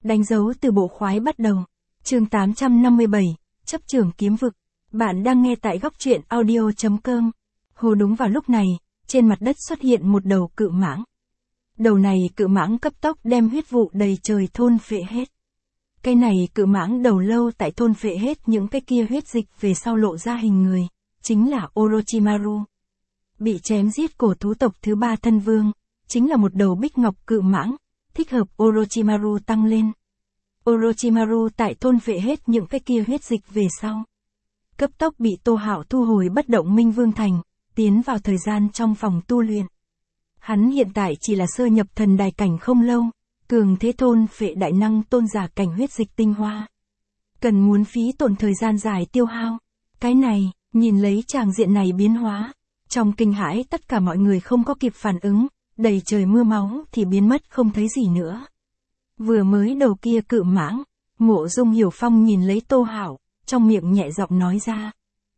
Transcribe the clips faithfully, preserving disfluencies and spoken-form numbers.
Đánh dấu từ bộ khoái bắt đầu. Chương tám trăm năm mươi bảy, chấp trưởng kiếm vực. Bạn đang nghe tại góc truyện audio chấm com. Hồ đúng vào lúc này, trên mặt đất xuất hiện một đầu cự mãng. Đầu này cự mãng cấp tốc đem huyết vụ đầy trời thôn phệ hết. Cái này cự mãng đầu lâu tại thôn phệ hết những cái kia huyết dịch về sau lộ ra hình người, chính là Orochimaru. Bị chém giết cổ thú tộc thứ ba thân vương, chính là một đầu bích ngọc cự mãng, thích hợp Orochimaru tăng lên. Orochimaru tại thôn phệ hết những cái kia huyết dịch về sau. Cấp tốc bị Tô Hạo thu hồi bất động minh vương thành, tiến vào thời gian trong phòng tu luyện. Hắn hiện tại chỉ là sơ nhập thần đài cảnh không lâu, cường thế thôn phệ đại năng tôn giả cảnh huyết dịch tinh hoa. Cần muốn phí tổn thời gian dài tiêu hao. Cái này, nhìn lấy tràng diện này biến hóa. Trong kinh hãi tất cả mọi người không có kịp phản ứng, đầy trời mưa máu thì biến mất không thấy gì nữa. Vừa mới đầu kia cự mãng, Mộ Dung Hiểu Phong nhìn lấy Tô Hạo, trong miệng nhẹ giọng nói ra.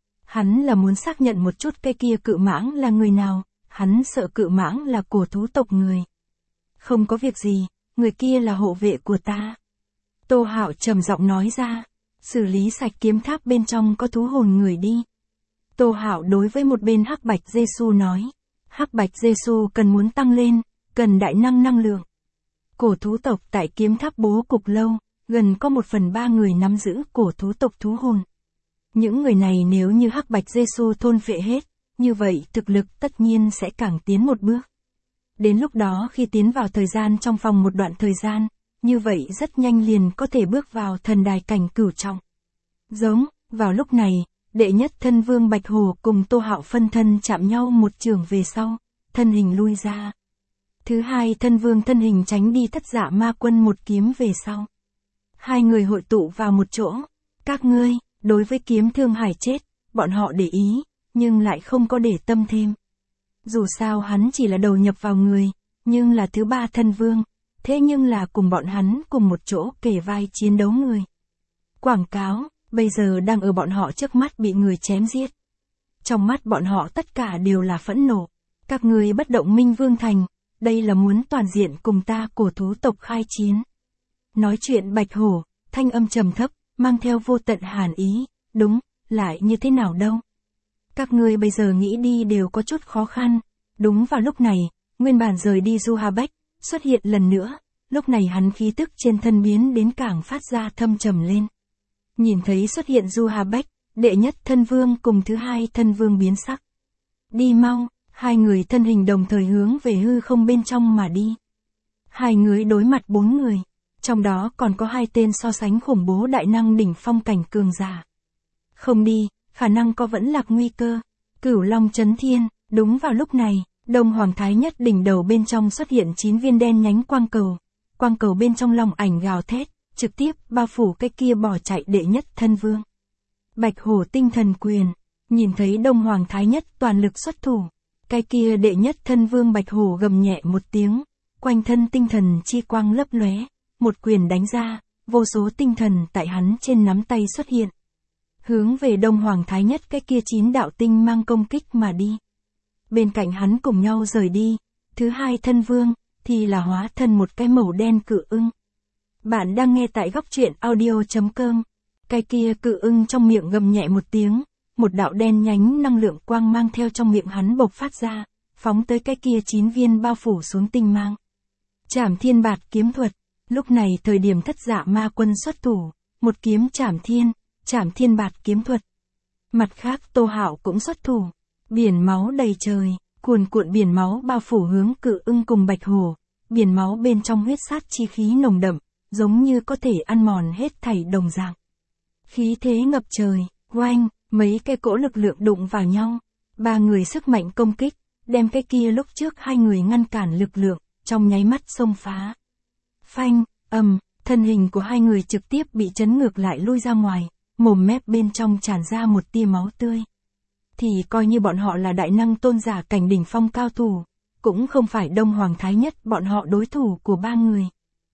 Hắn là muốn xác nhận một chút cái kia cự mãng là người nào, hắn sợ cự mãng là cổ thú tộc người. Không có việc gì, người kia là hộ vệ của ta. Tô Hạo trầm giọng nói ra, xử lý sạch kiếm tháp bên trong có thú hồn người đi. Tô Hạo đối với một bên Hắc Bạch Giê-xu nói, Hắc Bạch Giê-xu cần muốn tăng lên, cần đại năng năng lượng. Cổ thú tộc tại kiếm tháp bố cục lâu, gần có một phần ba người nắm giữ cổ thú tộc thú hồn. Những người này nếu như Hắc Bạch Giê-xu thôn phệ hết, như vậy thực lực tất nhiên sẽ càng tiến một bước. Đến lúc đó khi tiến vào thời gian trong vòng một đoạn thời gian, như vậy rất nhanh liền có thể bước vào thần đài cảnh cửu trọng. Giống, vào lúc này, đệ nhất thân vương Bạch Hổ cùng Tô Hạo phân thân chạm nhau một trường về sau, thân hình lui ra. Thứ hai thân vương thân hình tránh đi Thất Dạ Ma Quân một kiếm về sau. Hai người hội tụ vào một chỗ. Các ngươi, đối với kiếm Thương Hải chết, bọn họ để ý, nhưng lại không có để tâm thêm. Dù sao hắn chỉ là đầu nhập vào người, nhưng là thứ ba thân vương, thế nhưng là cùng bọn hắn cùng một chỗ kề vai chiến đấu người. Quảng cáo, bây giờ đang ở bọn họ trước mắt bị người chém giết. Trong mắt bọn họ tất cả đều là phẫn nộ. Các ngươi bất động minh vương thành, đây là muốn toàn diện cùng ta cổ thú tộc khai chiến. Nói chuyện Bạch Hổ, thanh âm trầm thấp, mang theo vô tận hàn ý, đúng, lại như thế nào đâu. Các ngươi bây giờ nghĩ đi đều có chút khó khăn. Đúng vào lúc này, nguyên bản rời đi Du Ha Bách, xuất hiện lần nữa, lúc này hắn khí tức trên thân biến đến càng phát ra thâm trầm lên. Nhìn thấy xuất hiện Du Ha Bách, đệ nhất thân vương cùng thứ hai thân vương biến sắc. Đi mau, hai người thân hình đồng thời hướng về hư không bên trong mà đi. Hai người đối mặt bốn người, trong đó còn có hai tên so sánh khủng bố đại năng đỉnh phong cảnh cường giả. Không đi, khả năng có vẫn lạc nguy cơ. Cửu Long Chấn Thiên, đúng vào lúc này, Đông Hoàng Thái Nhất đỉnh đầu bên trong xuất hiện chín viên đen nhánh quang cầu. Quang cầu bên trong long ảnh gào thét, trực tiếp bao phủ cái kia bỏ chạy đệ nhất thân vương. Bạch Hổ tinh thần quyền, nhìn thấy Đông Hoàng Thái Nhất toàn lực xuất thủ. Cái kia đệ nhất thân vương Bạch Hổ gầm nhẹ một tiếng, quanh thân tinh thần chi quang lấp lóe, một quyền đánh ra, vô số tinh thần tại hắn trên nắm tay xuất hiện. Hướng về Đông Hoàng Thái Nhất cái kia chín đạo tinh mang công kích mà đi. Bên cạnh hắn cùng nhau rời đi, thứ hai thân vương, thì là hóa thân một cái màu đen cự ưng. Bạn đang nghe tại góc truyện audio chấm com. Cái kia cự ưng trong miệng gầm nhẹ một tiếng, một đạo đen nhánh năng lượng quang mang theo trong miệng hắn bộc phát ra, phóng tới cái kia chín viên bao phủ xuống tinh mang. Trảm Thiên Bạt kiếm thuật, lúc này thời điểm Thất Dạ Ma Quân xuất thủ, một kiếm Trảm Thiên, Trảm Thiên Bạt kiếm thuật. Mặt khác Tô Hạo cũng xuất thủ, biển máu đầy trời, cuồn cuộn biển máu bao phủ hướng cự ưng cùng Bạch Hổ, biển máu bên trong huyết sát chi khí nồng đậm, giống như có thể ăn mòn hết thảy đồng dạng. Khí thế ngập trời, oanh, mấy cái cỗ lực lượng đụng vào nhau, ba người sức mạnh công kích, đem cái kia lúc trước hai người ngăn cản lực lượng, trong nháy mắt xông phá. Phanh, ầm, thân hình của hai người trực tiếp bị chấn ngược lại lui ra ngoài, mồm mép bên trong tràn ra một tia máu tươi. Thì coi như bọn họ là đại năng tôn giả cảnh đỉnh phong cao thủ, cũng không phải Đông Hoàng Thái Nhất bọn họ đối thủ của ba người.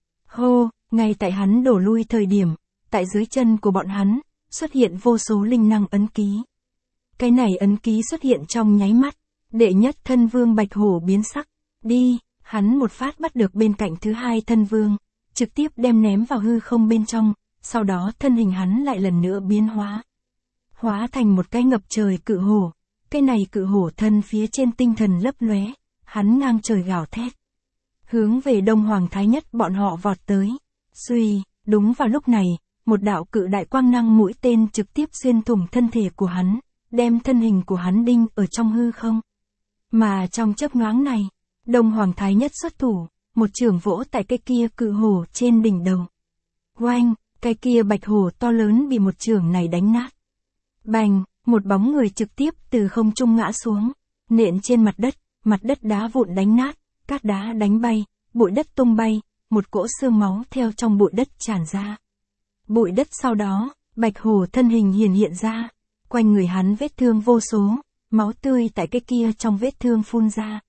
Hô, ngay tại hắn đổ lui thời điểm, tại dưới chân của bọn hắn, xuất hiện vô số linh năng ấn ký. Cái này ấn ký xuất hiện trong nháy mắt, đệ nhất thân vương Bạch Hổ biến sắc, đi, hắn một phát bắt được bên cạnh thứ hai thân vương, trực tiếp đem ném vào hư không bên trong, sau đó thân hình hắn lại lần nữa biến hóa. Hóa thành một cái ngập trời cự hổ, cái này cự hổ thân phía trên tinh thần lấp lóe, hắn ngang trời gào thét. Hướng về Đông Hoàng Thái Nhất bọn họ vọt tới. Xuy, đúng vào lúc này, một đạo cự đại quang năng mũi tên trực tiếp xuyên thủng thân thể của hắn, đem thân hình của hắn đinh ở trong hư không. Mà trong chớp nhoáng này, Đông Hoàng Thái Nhất xuất thủ, một chưởng vỗ tại cái kia cự hổ trên đỉnh đầu. Oanh, cái kia bạch hổ to lớn bị một chưởng này đánh nát. Bành, một bóng người trực tiếp từ không trung ngã xuống, nện trên mặt đất, mặt đất đá vụn đánh nát, cát đá đánh bay, bụi đất tung bay, một cỗ xương máu theo trong bụi đất tràn ra. Bụi đất sau đó, bạch hổ thân hình hiển hiện ra, quanh người hắn vết thương vô số, máu tươi tại cái kia trong vết thương phun ra.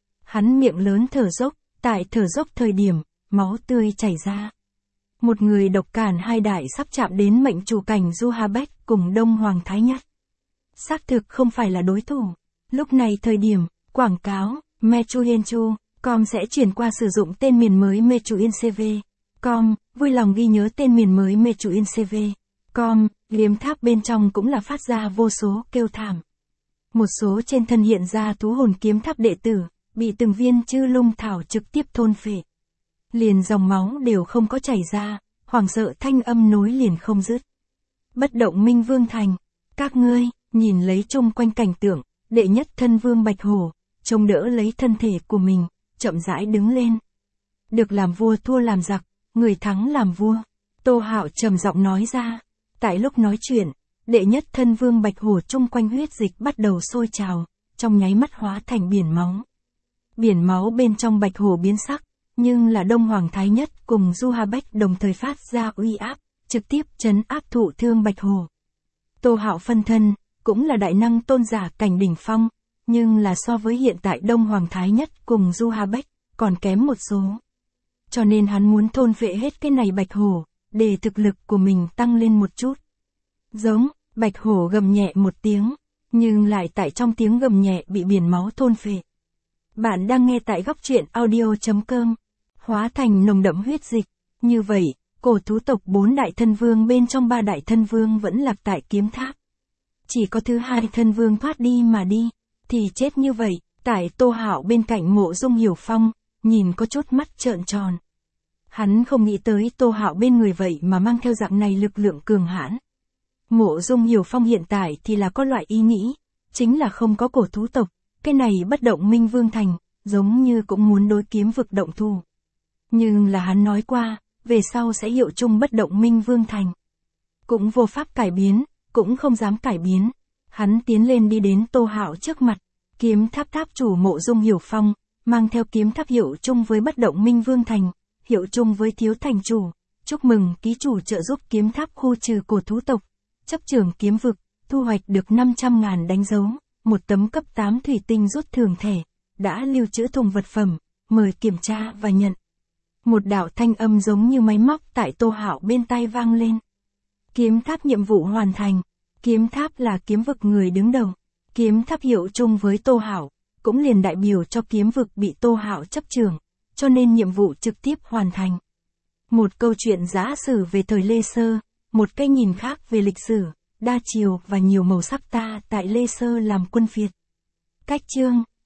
Hắn miệng lớn thở dốc, tại thở dốc thời điểm, máu tươi chảy ra. Một người độc cản hai đại sắp chạm đến mệnh chủ cảnh Du Ha Bách cùng Đông Hoàng Thái Nhất. Xác thực không phải là đối thủ. Lúc này thời điểm, quảng cáo, Mechuyenchu, com sẽ chuyển qua sử dụng tên miền mới Mechuincv. Com, vui lòng ghi nhớ tên miền mới Mechuincv. Com, liếm tháp bên trong cũng là phát ra vô số kêu thảm. Một số trên thân hiện ra thú hồn kiếm tháp đệ tử, bị từng viên chư lung thảo trực tiếp thôn phệ. Liền dòng máu đều không có chảy ra, hoảng sợ thanh âm nối liền không dứt. Bất động Minh Vương Thành, các ngươi, nhìn lấy chung quanh cảnh tượng, đệ nhất thân vương Bạch Hổ, trông đỡ lấy thân thể của mình, chậm rãi đứng lên. Được làm vua thua làm giặc, người thắng làm vua. Tô Hạo trầm giọng nói ra. Tại lúc nói chuyện, đệ nhất thân vương Bạch Hổ chung quanh huyết dịch bắt đầu sôi trào, trong nháy mắt hóa thành biển máu. Biển máu bên trong Bạch Hổ biến sắc, nhưng là Đông Hoàng Thái Nhất cùng Du Ha Bách đồng thời phát ra uy áp, trực tiếp trấn áp thụ thương Bạch Hổ. Tô Hạo phân thân, cũng là đại năng tôn giả cảnh đỉnh phong, nhưng là so với hiện tại Đông Hoàng Thái Nhất cùng Du Ha Bách, còn kém một số. Cho nên hắn muốn thôn phệ hết cái này Bạch Hổ, để thực lực của mình tăng lên một chút. Giống, Bạch Hổ gầm nhẹ một tiếng, nhưng lại tại trong tiếng gầm nhẹ bị biển máu thôn phệ. Bạn đang nghe tại góc truyện audio chấm com, hóa thành nồng đậm huyết dịch. Như vậy, cổ thú tộc bốn đại thân vương bên trong ba đại thân vương vẫn lạc tại kiếm tháp. Chỉ có thứ hai thân vương thoát đi mà đi, thì chết như vậy. Tại Tô Hạo bên cạnh Mộ Dung Hiểu Phong, nhìn có chút mắt trợn tròn. Hắn không nghĩ tới Tô Hạo bên người vậy mà mang theo dạng này lực lượng cường hãn. Mộ Dung Hiểu Phong hiện tại thì là có loại ý nghĩ, chính là không có cổ thú tộc, cái này bất động Minh Vương Thành, giống như cũng muốn đối kiếm vực động thủ. Nhưng là hắn nói qua, về sau sẽ hiệu chung bất động Minh Vương Thành. Cũng vô pháp cải biến, cũng không dám cải biến. Hắn tiến lên đi đến Tô Hạo trước mặt, kiếm tháp tháp chủ Mộ Dung Hiểu Phong, mang theo kiếm tháp hiệu chung với bất động Minh Vương Thành, hiệu chung với thiếu thành chủ. Chúc mừng ký chủ trợ giúp kiếm tháp khu trừ cổ thú tộc, chấp trưởng kiếm vực, thu hoạch được năm trăm ngàn đánh dấu, một tấm cấp tám thủy tinh rút thường thẻ, đã lưu trữ thùng vật phẩm, mời kiểm tra và nhận. Một đạo thanh âm giống như máy móc tại Tô Hạo bên tai vang lên. Kiếm tháp nhiệm vụ hoàn thành. Kiếm tháp là kiếm vực người đứng đầu. Kiếm tháp hiệu chung với Tô Hạo, cũng liền đại biểu cho kiếm vực bị Tô Hạo chấp trưởng, cho nên nhiệm vụ trực tiếp hoàn thành. Một câu chuyện giả sử về thời Lê Sơ, một cái nhìn khác về lịch sử, đa chiều và nhiều màu sắc ta tại Lê Sơ làm quân phiệt. Cách chương